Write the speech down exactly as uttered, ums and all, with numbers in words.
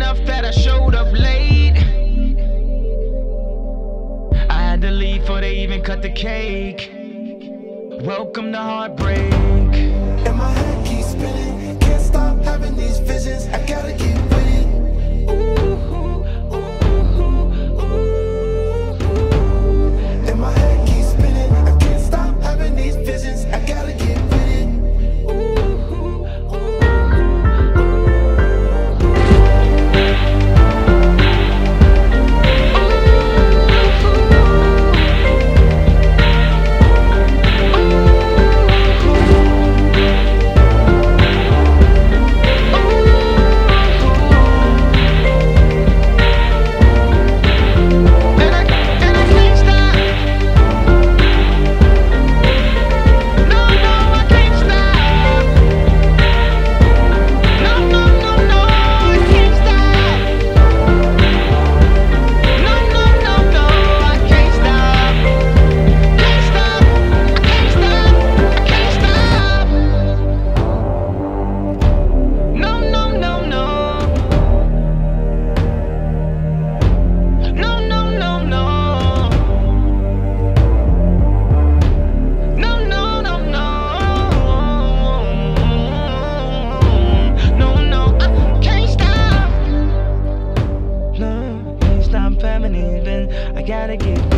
enough that I showed up late. I had to leave before they even cut the cake. Welcome to heartbreak. And my head keeps spinning, can't stop having these visions. I gotta get with it. And my head keeps spinning, I can't stop having these visions. I gotta get with it. I gotta get